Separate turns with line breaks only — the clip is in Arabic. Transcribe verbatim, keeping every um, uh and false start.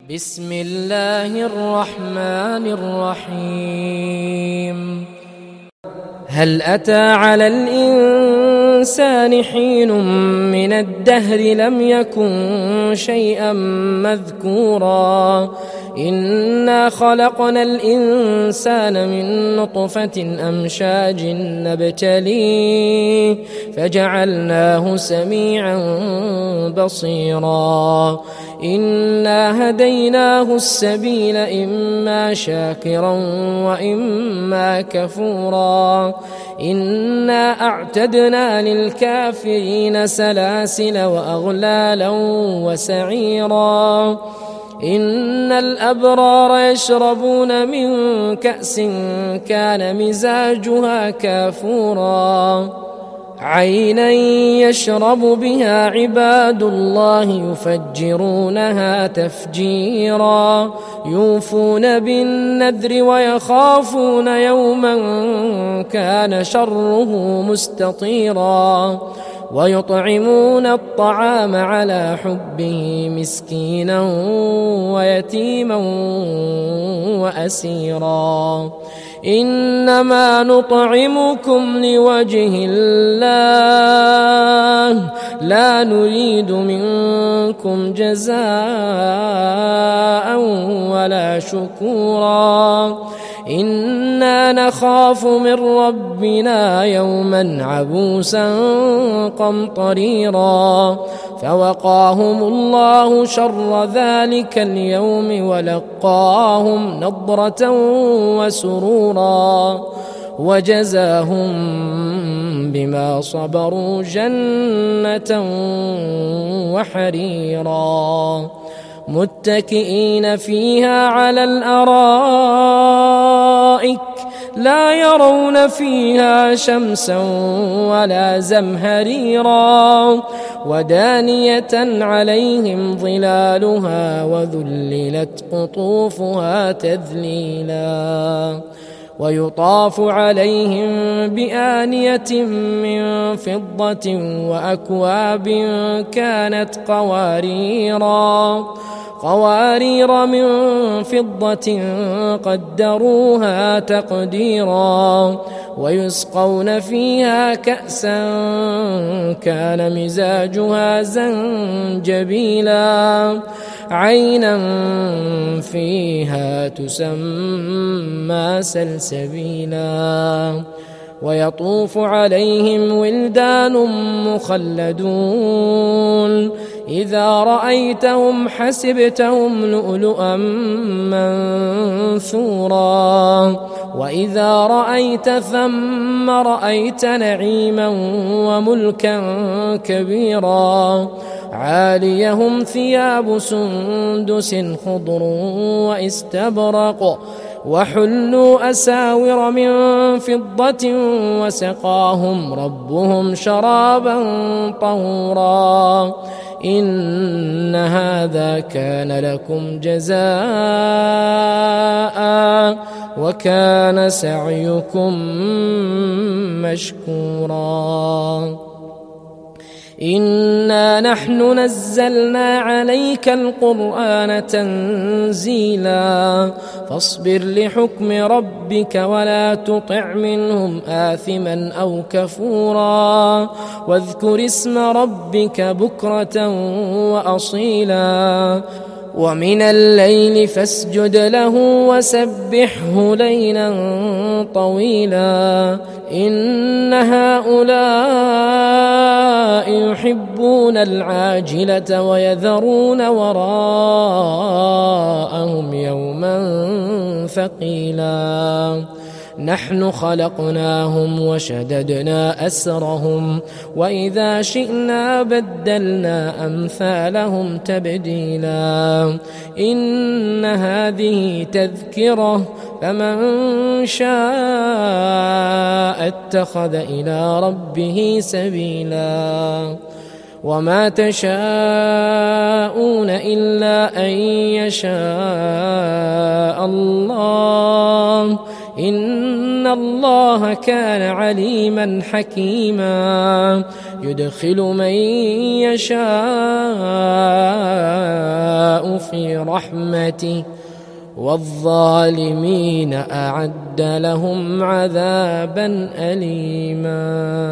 بسم الله الرحمن الرحيم هل أتى على الإنسان حين من الدهر لم يكن شيئا مذكورا إنا خلقنا الإنسان من نطفة أمشاج نبتليه فجعلناه سميعا بصيرا إنا هديناه السبيل إما شاكرا وإما كفورا إنا أعتدنا للكافرين سلاسل وأغلالا وسعيرا إن الأبرار يشربون من كأس كان مزاجها كافورا عينا يشرب بها عباد الله يفجرونها تفجيرا يوفون بالنذر ويخافون يوما كان شره مستطيرا ويطعمون الطعام على حبه مسكينا ويتيما وأسيرا إنما نطعمكم لوجه الله لا نريد منكم جزاء ولا شكورا إنا نخاف من ربنا يوما عبوسا قمطريرا فوقاهم الله شر ذلك اليوم ولقاهم نضرة وسرورا وجزاهم بما صبروا جنة وحريرا متكئين فيها على الأرائك لا يرون فيها شمسا ولا زمهريرا ودانية عليهم ظلالها وذللت قطوفها تذليلا ويطاف عليهم بآنية من فضة وأكواب كانت قواريرا قوارير من فضة قدروها تقديرا ويسقون فيها كأسا كان مزاجها زنجبيلا عينا فيها تسمى سلسبيلا ويطوف عليهم ولدان مخلدون إذا رأيتهم حسبتهم لؤلؤا منثورا وإذا رأيت ثم رأيت نعيما وملكا كبيرا عاليهم ثياب سندس خضر واستبرق وحلوا أساور من فضة وسقاهم ربهم شرابا طهورا إن هذا كان لكم جزاء وكان سعيكم مشكورا إنا نحن نزلنا عليك القرآن تنزيلا فاصبر لحكم ربك ولا تطع منهم آثما أو كفورا واذكر اسم ربك بكرة وأصيلا ومن الليل فاسجد له وسبحه ليلا طويلا إن هؤلاء يحبون العاجلة ويذرون وراءهم يوما ثقيلا نحن خلقناهم وشددنا أسرهم وإذا شئنا بدلنا أمثالهم تبديلا إن هذه تذكرة فمن شاء اتخذ إلى ربه سبيلا وما تشاءون إلا أن يشاء الله إن الله كان عليما حكيما يدخل من يشاء في رحمته والظالمين أعد لهم عذابا أليما.